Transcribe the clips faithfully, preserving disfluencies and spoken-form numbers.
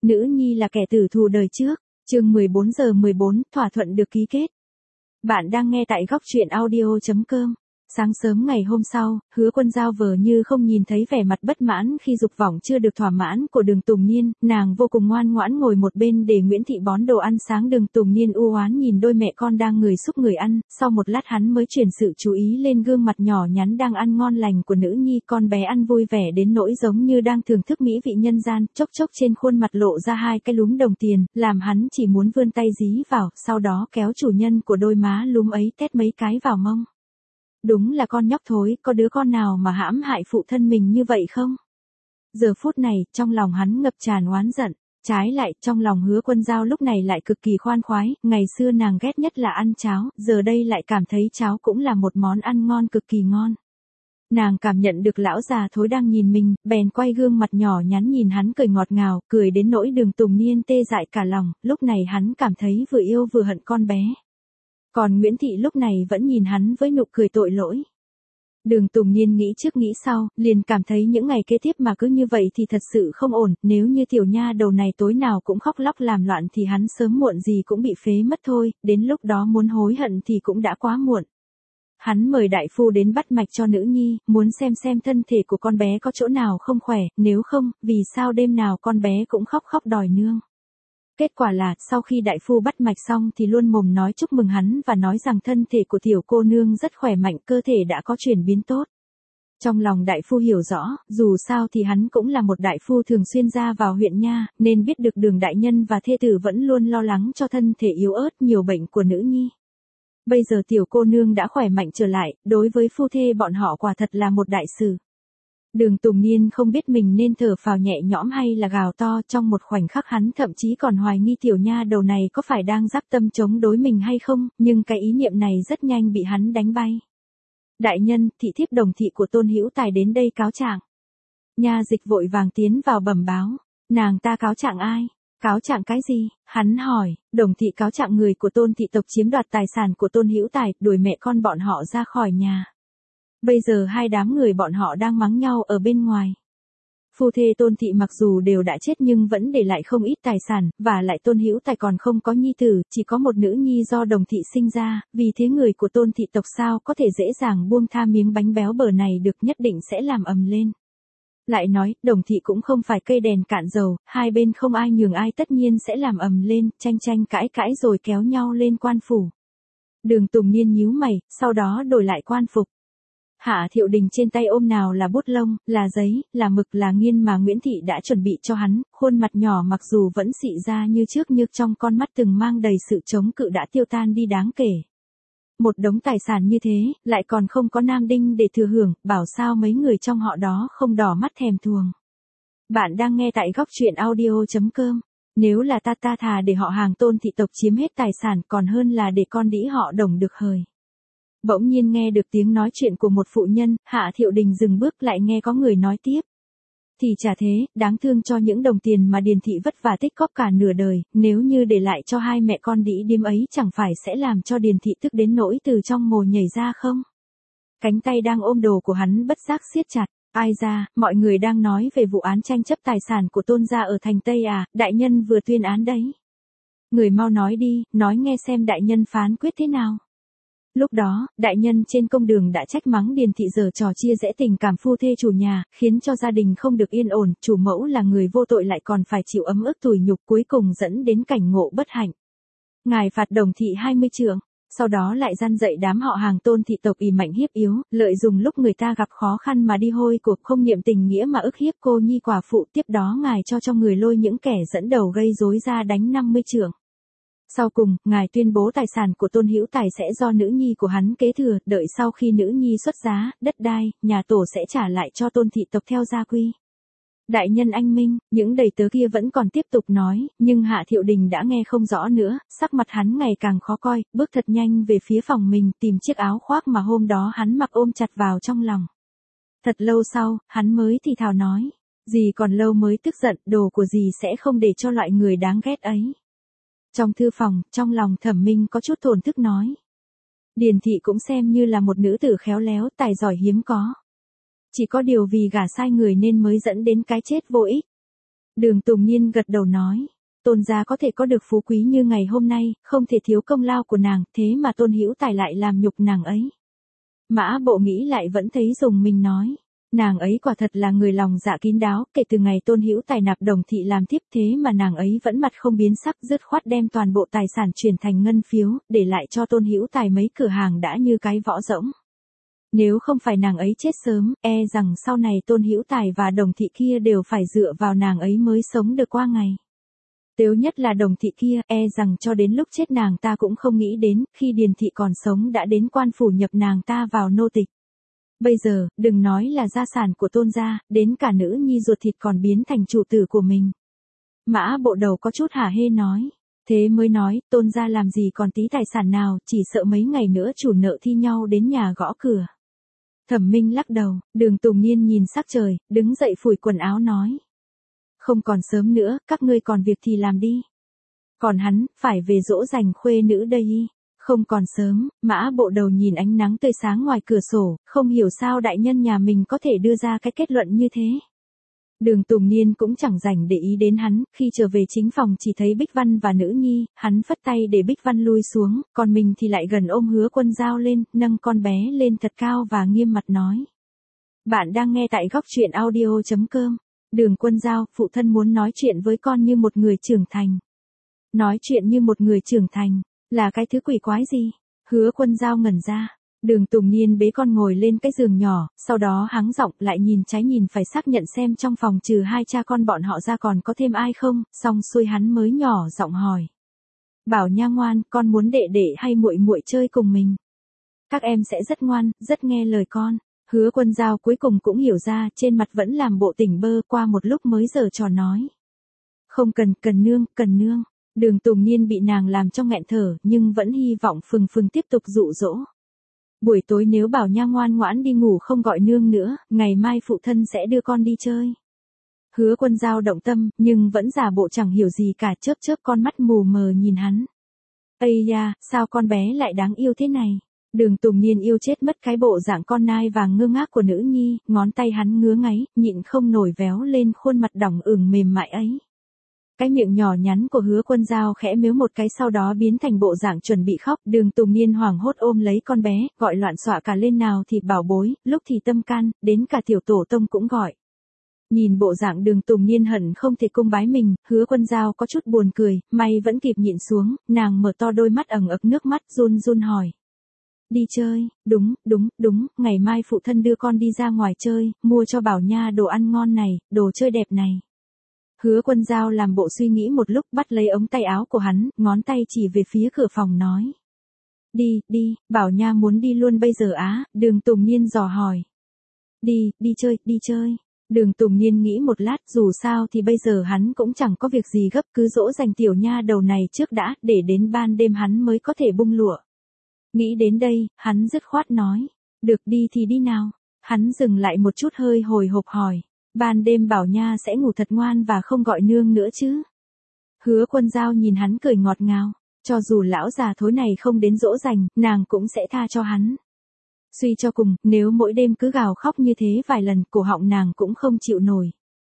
Nữ nhi là kẻ tử thù đời trước. Chương mười bốn giờ mười bốn, thỏa thuận được ký kết. Bạn đang nghe tại góc truyện audio chấm com. Sáng sớm ngày hôm sau, Hứa Quân Giao vờ như không nhìn thấy vẻ mặt bất mãn khi dục vọng chưa được thỏa mãn của Đường Tùng Niên, nàng vô cùng ngoan ngoãn ngồi một bên để Nguyễn Thị bón đồ ăn sáng. Đường Tùng Niên u oán nhìn đôi mẹ con đang người xúc người ăn, sau một lát hắn mới chuyển sự chú ý lên gương mặt nhỏ nhắn đang ăn ngon lành của nữ nhi. Con bé ăn vui vẻ đến nỗi giống như đang thưởng thức mỹ vị nhân gian, chốc chốc trên khuôn mặt lộ ra hai cái lúm đồng tiền, làm hắn chỉ muốn vươn tay dí vào, sau đó kéo chủ nhân của đôi má lúm ấy tét mấy cái vào mông. Đúng là con nhóc thối, có đứa con nào mà hãm hại phụ thân mình như vậy không? Giờ phút này, trong lòng hắn ngập tràn oán giận. Trái lại, trong lòng Hứa Quân Giao lúc này lại cực kỳ khoan khoái. Ngày xưa nàng ghét nhất là ăn cháo, giờ đây lại cảm thấy cháo cũng là một món ăn ngon cực kỳ ngon. Nàng cảm nhận được lão già thối đang nhìn mình, bèn quay gương mặt nhỏ nhắn nhìn hắn cười ngọt ngào, cười đến nỗi Đường Tùng Niên tê dại cả lòng. Lúc này hắn cảm thấy vừa yêu vừa hận con bé. Còn Nguyễn Thị lúc này vẫn nhìn hắn với nụ cười tội lỗi. Đường Tùng Niên nghĩ trước nghĩ sau, liền cảm thấy những ngày kế tiếp mà cứ như vậy thì thật sự không ổn, nếu như tiểu nha đầu này tối nào cũng khóc lóc làm loạn thì hắn sớm muộn gì cũng bị phế mất thôi, đến lúc đó muốn hối hận thì cũng đã quá muộn. Hắn mời đại phu đến bắt mạch cho nữ nhi, muốn xem xem thân thể của con bé có chỗ nào không khỏe, nếu không, vì sao đêm nào con bé cũng khóc khóc đòi nương. Kết quả là, sau khi đại phu bắt mạch xong thì luôn mồm nói chúc mừng hắn và nói rằng thân thể của tiểu cô nương rất khỏe mạnh, cơ thể đã có chuyển biến tốt. Trong lòng đại phu hiểu rõ, dù sao thì hắn cũng là một đại phu thường xuyên ra vào huyện nha, nên biết được Đường đại nhân và thê tử vẫn luôn lo lắng cho thân thể yếu ớt nhiều bệnh của nữ nhi. Bây giờ tiểu cô nương đã khỏe mạnh trở lại, đối với phu thê bọn họ quả thật là một đại sự. Đường Tùng Niên không biết mình nên thở phào nhẹ nhõm hay là gào to, trong một khoảnh khắc hắn thậm chí còn hoài nghi tiểu nha đầu này có phải đang dáp tâm chống đối mình hay không, nhưng cái ý niệm này rất nhanh bị hắn đánh bay. Đại nhân, thị thiếp Đồng thị của Tôn Hữu Tài đến đây cáo trạng. Nha dịch vội vàng tiến vào bẩm báo. Nàng ta cáo trạng ai? Cáo trạng cái gì? Hắn hỏi. Đồng thị cáo trạng người của Tôn thị tộc chiếm đoạt tài sản của Tôn Hữu Tài, đuổi mẹ con bọn họ ra khỏi nhà. Bây giờ hai đám người bọn họ đang mắng nhau ở bên ngoài. Phu thê Tôn thị mặc dù đều đã chết nhưng vẫn để lại không ít tài sản, và lại Tôn Hữu Tài còn không có nhi tử, chỉ có một nữ nhi do Đồng thị sinh ra, vì thế người của Tôn thị tộc sao có thể dễ dàng buông tha miếng bánh béo bở này được, nhất định sẽ làm ầm lên. Lại nói, Đồng thị cũng không phải cây đèn cạn dầu, hai bên không ai nhường ai tất nhiên sẽ làm ầm lên, tranh tranh cãi cãi rồi kéo nhau lên quan phủ. Đường Tùng Niên nhíu mày, sau đó đổi lại quan phục. Hạ Thiệu Đình trên tay ôm nào là bút lông, là giấy, là mực, là nghiên mà Nguyễn Thị đã chuẩn bị cho hắn, khuôn mặt nhỏ mặc dù vẫn xị ra như trước nhưng trong con mắt từng mang đầy sự chống cự đã tiêu tan đi đáng kể. Một đống tài sản như thế, lại còn không có nam đinh để thừa hưởng, bảo sao mấy người trong họ đó không đỏ mắt thèm thuồng. Bạn đang nghe tại góc truyện audio chấm com. Nếu là ta ta thà để họ Hàng Tôn thị tộc chiếm hết tài sản còn hơn là để con đĩ họ Đồng được hời. Bỗng nhiên nghe được tiếng nói chuyện của một phụ nhân, Hạ Thiệu Đình dừng bước lại nghe có người nói tiếp. Thì chả thế, đáng thương cho những đồng tiền mà Điền thị vất vả tích góp cả nửa đời, nếu như để lại cho hai mẹ con đĩ điếm ấy chẳng phải sẽ làm cho Điền thị tức đến nỗi từ trong mồ nhảy ra không? Cánh tay đang ôm đồ của hắn bất giác siết chặt. Ai ra, mọi người đang nói về vụ án tranh chấp tài sản của Tôn gia ở thành Tây à, đại nhân vừa tuyên án đấy. Người mau nói đi, nói nghe xem đại nhân phán quyết thế nào. Lúc đó, đại nhân trên công đường đã trách mắng Điền thị giở trò chia rẽ tình cảm phu thê chủ nhà, khiến cho gia đình không được yên ổn, chủ mẫu là người vô tội lại còn phải chịu ấm ức tủi nhục, cuối cùng dẫn đến cảnh ngộ bất hạnh. Ngài phạt Đồng thị hai mươi trượng, sau đó lại gian dạy đám họ Hàng Tôn thị tộc ỷ mạnh hiếp yếu, lợi dụng lúc người ta gặp khó khăn mà đi hôi cuộc, không niệm tình nghĩa mà ức hiếp cô nhi quả phụ, tiếp đó ngài cho cho người lôi những kẻ dẫn đầu gây rối ra đánh năm mươi trượng. Sau cùng, ngài tuyên bố tài sản của Tôn Hữu Tài sẽ do nữ nhi của hắn kế thừa, đợi sau khi nữ nhi xuất giá, đất đai, nhà tổ sẽ trả lại cho Tôn thị tộc theo gia quy. Đại nhân anh minh, những đầy tớ kia vẫn còn tiếp tục nói, nhưng Hạ Thiệu Đình đã nghe không rõ nữa, sắc mặt hắn ngày càng khó coi, bước thật nhanh về phía phòng mình tìm chiếc áo khoác mà hôm đó hắn mặc ôm chặt vào trong lòng. Thật lâu sau, hắn mới thì thào nói, dì còn lâu mới tức giận, đồ của dì sẽ không để cho loại người đáng ghét ấy. Trong thư phòng, trong lòng Thẩm Minh có chút thổn thức nói. Điền thị cũng xem như là một nữ tử khéo léo, tài giỏi hiếm có. Chỉ có điều vì gả sai người nên mới dẫn đến cái chết vô ích. Đường Tùng Niên gật đầu nói. Tôn gia có thể có được phú quý như ngày hôm nay, không thể thiếu công lao của nàng, thế mà Tôn Hữu Tài lại làm nhục nàng ấy. Mã Bộ nghĩ lại vẫn thấy dùng mình nói. Nàng ấy quả thật là người lòng dạ kín đáo, kể từ ngày Tôn Hữu Tài nạp Đồng thị làm tiếp thế mà nàng ấy vẫn mặt không biến sắc, dứt khoát đem toàn bộ tài sản chuyển thành ngân phiếu, để lại cho Tôn Hữu Tài mấy cửa hàng đã như cái võ rỗng. Nếu không phải nàng ấy chết sớm, e rằng sau này Tôn Hữu Tài và Đồng thị kia đều phải dựa vào nàng ấy mới sống được qua ngày. Tếu nhất là Đồng thị kia, e rằng cho đến lúc chết nàng ta cũng không nghĩ đến, khi Điền thị còn sống đã đến quan phủ nhập nàng ta vào nô tịch. Bây giờ, đừng nói là gia sản của Tôn gia, đến cả nữ nhi ruột thịt còn biến thành chủ tử của mình. Mã Bộ đầu có chút hả hê nói. Thế mới nói, Tôn gia làm gì còn tí tài sản nào, chỉ sợ mấy ngày nữa chủ nợ thi nhau đến nhà gõ cửa. Thẩm Minh lắc đầu, Đường Tùng Niên nhìn sắc trời, đứng dậy phủi quần áo nói. Không còn sớm nữa, các ngươi còn việc thì làm đi. Còn hắn, phải về dỗ dành khuê nữ đây. Không còn sớm, Mã Bộ đầu nhìn ánh nắng tươi sáng ngoài cửa sổ, không hiểu sao đại nhân nhà mình có thể đưa ra cái kết luận như thế. Đường Tùng Niên cũng chẳng rảnh để ý đến hắn, khi trở về chính phòng chỉ thấy Bích Văn và nữ nhi, hắn phất tay để Bích Văn lui xuống, còn mình thì lại gần ôm Hứa Quân Dao lên, nâng con bé lên thật cao và nghiêm mặt nói. Bạn đang nghe tại góc truyện audio chấm com. Đường Quân Dao, phụ thân muốn nói chuyện với con như một người trưởng thành. Nói chuyện như một người trưởng thành, là cái thứ quỷ quái gì? Hứa Quân Dao ngẩn ra. Đường Tùng Niên bế con ngồi lên cái giường nhỏ, sau đó hắng giọng lại nhìn trái nhìn phải xác nhận xem trong phòng trừ hai cha con bọn họ ra còn có thêm ai không, xong xuôi hắn mới nhỏ giọng hỏi. Bảo Nha ngoan, con muốn đệ đệ hay muội muội chơi cùng mình? Các em sẽ rất ngoan, rất nghe lời con. Hứa Quân Dao cuối cùng cũng hiểu ra, trên mặt vẫn làm bộ tỉnh bơ, qua một lúc mới giở trò nói. Không cần, cần nương, cần nương. Đường Tùng Niên bị nàng làm cho nghẹn thở, nhưng vẫn hy vọng phừng phừng tiếp tục dụ dỗ. Buổi tối nếu Bảo Nha ngoan ngoãn đi ngủ không gọi nương nữa, ngày mai phụ thân sẽ đưa con đi chơi. Hứa Quân Dao động tâm, nhưng vẫn giả bộ chẳng hiểu gì cả, chớp chớp con mắt mù mờ nhìn hắn. Ây da, sao con bé lại đáng yêu thế này? Đường Tùng Niên yêu chết mất cái bộ dạng con nai vàng ngơ ngác của nữ nhi, ngón tay hắn ngứa ngáy, nhịn không nổi véo lên khuôn mặt đỏng ửng mềm mại ấy. Cái miệng nhỏ nhắn của Hứa Quân Dao khẽ mếu một cái sau đó biến thành bộ dạng chuẩn bị khóc, Đường Tùng Niên hoảng hốt ôm lấy con bé, gọi loạn xọa cả lên, nào thì bảo bối, lúc thì tâm can, đến cả tiểu tổ tông cũng gọi. Nhìn bộ dạng Đường Tùng Niên hận không thể cung bái mình, Hứa Quân Dao có chút buồn cười, may vẫn kịp nhịn xuống, nàng mở to đôi mắt ẩn ực nước mắt run run hỏi. Đi chơi, đúng, đúng, đúng, ngày mai phụ thân đưa con đi ra ngoài chơi, mua cho Bảo Nha đồ ăn ngon này, đồ chơi đẹp này. Hứa Quân Dao làm bộ suy nghĩ một lúc, bắt lấy ống tay áo của hắn, ngón tay chỉ về phía cửa phòng nói. Đi, đi, Bảo Nha muốn đi luôn bây giờ á? Đường Tùng Niên dò hỏi. Đi, đi chơi, đi chơi. Đường Tùng Niên nghĩ một lát, dù sao thì bây giờ hắn cũng chẳng có việc gì gấp, cứ dỗ dành tiểu nha đầu này trước đã, để đến ban đêm hắn mới có thể bung lụa. Nghĩ đến đây, hắn dứt khoát nói. Được, đi thì đi nào. Hắn dừng lại một chút hơi hồi hộp hỏi. Ban đêm Bảo Nha sẽ ngủ thật ngoan và không gọi nương nữa chứ? Hứa Quân Dao nhìn hắn cười ngọt ngào. Cho dù lão già thối này không đến dỗ dành, nàng cũng sẽ tha cho hắn. Suy cho cùng, nếu mỗi đêm cứ gào khóc như thế vài lần, cổ họng nàng cũng không chịu nổi.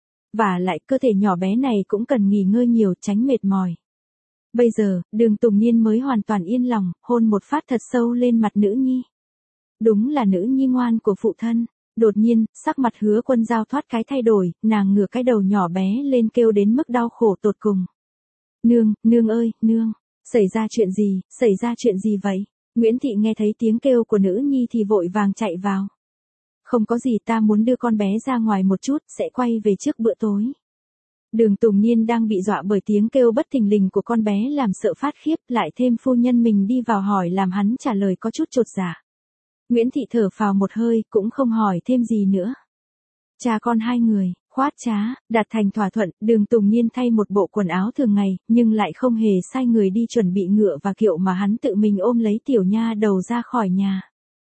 Và lại cơ thể nhỏ bé này cũng cần nghỉ ngơi nhiều, tránh mệt mỏi. Bây giờ, Đường Tùng Niên mới hoàn toàn yên lòng, hôn một phát thật sâu lên mặt nữ nhi. Đúng là nữ nhi ngoan của phụ thân. Đột nhiên, sắc mặt Hứa Quân Dao thoát cái thay đổi, nàng ngửa cái đầu nhỏ bé lên kêu đến mức đau khổ tột cùng. Nương, nương ơi, nương, xảy ra chuyện gì, xảy ra chuyện gì vậy? Nguyễn Thị nghe thấy tiếng kêu của nữ nhi thì vội vàng chạy vào. Không có gì, ta muốn đưa con bé ra ngoài một chút, sẽ quay về trước bữa tối. Đường Tùng Niên đang bị dọa bởi tiếng kêu bất thình lình của con bé làm sợ phát khiếp, lại thêm phu nhân mình đi vào hỏi làm hắn trả lời có chút chột dạ. Nguyễn Thị thở phào một hơi, cũng không hỏi thêm gì nữa. Cha con hai người, khoát trá, đạt thành thỏa thuận, Đường Tùng Niên thay một bộ quần áo thường ngày, nhưng lại không hề sai người đi chuẩn bị ngựa và kiệu mà hắn tự mình ôm lấy tiểu nha đầu ra khỏi nhà.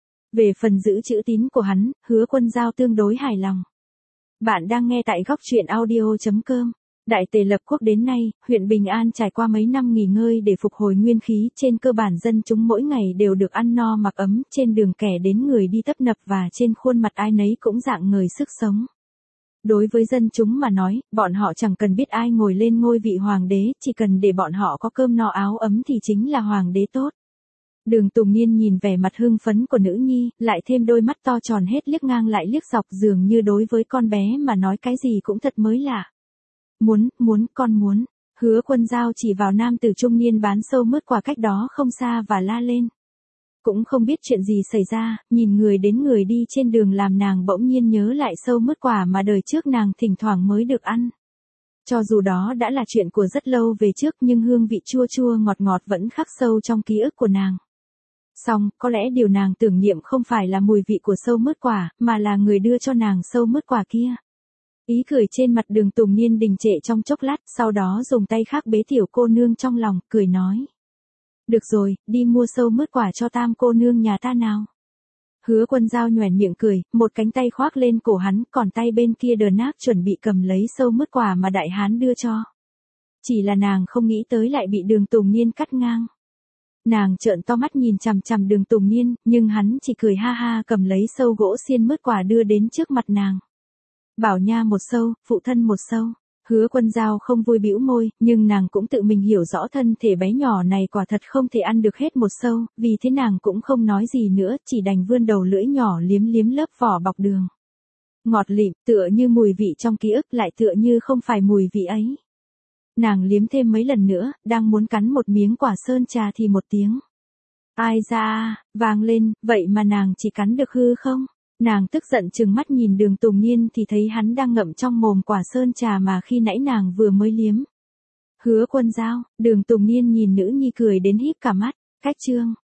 Về phần giữ chữ tín của hắn, Hứa Quân Dao tương đối hài lòng. Bạn đang nghe tại góc truyện audio chấm com. Đại Tề lập quốc đến nay, huyện Bình An trải qua mấy năm nghỉ ngơi để phục hồi nguyên khí, trên cơ bản dân chúng mỗi ngày đều được ăn no mặc ấm, trên đường kẻ đến người đi tấp nập và trên khuôn mặt ai nấy cũng rạng ngời sức sống. Đối với dân chúng mà nói, bọn họ chẳng cần biết ai ngồi lên ngôi vị hoàng đế, chỉ cần để bọn họ có cơm no áo ấm thì chính là hoàng đế tốt. Đường Tùng Niên nhìn vẻ mặt hưng phấn của nữ nhi, lại thêm đôi mắt to tròn hết liếc ngang lại liếc dọc, dường như đối với con bé mà nói cái gì cũng thật mới lạ. Muốn, muốn, con muốn. Hứa Quân Dao chỉ vào nam tử trung niên bán sâu mướt quả cách đó không xa và la lên. Cũng không biết chuyện gì xảy ra, nhìn người đến người đi trên đường làm nàng bỗng nhiên nhớ lại sâu mướt quả mà đời trước nàng thỉnh thoảng mới được ăn. Cho dù đó đã là chuyện của rất lâu về trước nhưng hương vị chua chua ngọt ngọt vẫn khắc sâu trong ký ức của nàng. Song, có lẽ điều nàng tưởng niệm không phải là mùi vị của sâu mướt quả, mà là người đưa cho nàng sâu mướt quả kia. Ý cười trên mặt Đường Tùng Niên đình trệ trong chốc lát, sau đó dùng tay khác bế tiểu cô nương trong lòng, cười nói. Được rồi, đi mua sâu mướt quả cho tam cô nương nhà ta nào. Hứa Quân Dao nhoẻn miệng cười, một cánh tay khoác lên cổ hắn, còn tay bên kia đờ nác chuẩn bị cầm lấy sâu mướt quả mà đại hán đưa cho. Chỉ là nàng không nghĩ tới lại bị Đường Tùng Niên cắt ngang. Nàng trợn to mắt nhìn chằm chằm Đường Tùng Niên, nhưng hắn chỉ cười ha ha cầm lấy sâu gỗ xiên mướt quả đưa đến trước mặt nàng. Bảo nha một sâu, phụ thân một sâu. Hứa Quân Dao không vui bĩu môi, nhưng nàng cũng tự mình hiểu rõ thân thể bé nhỏ này quả thật không thể ăn được hết một sâu, vì thế nàng cũng không nói gì nữa, chỉ đành vươn đầu lưỡi nhỏ liếm liếm lớp vỏ bọc đường. Ngọt lịm, tựa như mùi vị trong ký ức lại tựa như không phải mùi vị ấy. Nàng liếm thêm mấy lần nữa, đang muốn cắn một miếng quả sơn trà thì một tiếng. Ai ra, vang lên, vậy mà nàng chỉ cắn được hư không? Nàng tức giận trừng mắt nhìn Đường Tùng Niên thì thấy hắn đang ngậm trong mồm quả sơn trà mà khi nãy nàng vừa mới liếm. Hứa Quân Dao, Đường Tùng Niên nhìn nữ nhi cười đến híp cả mắt, cách chương.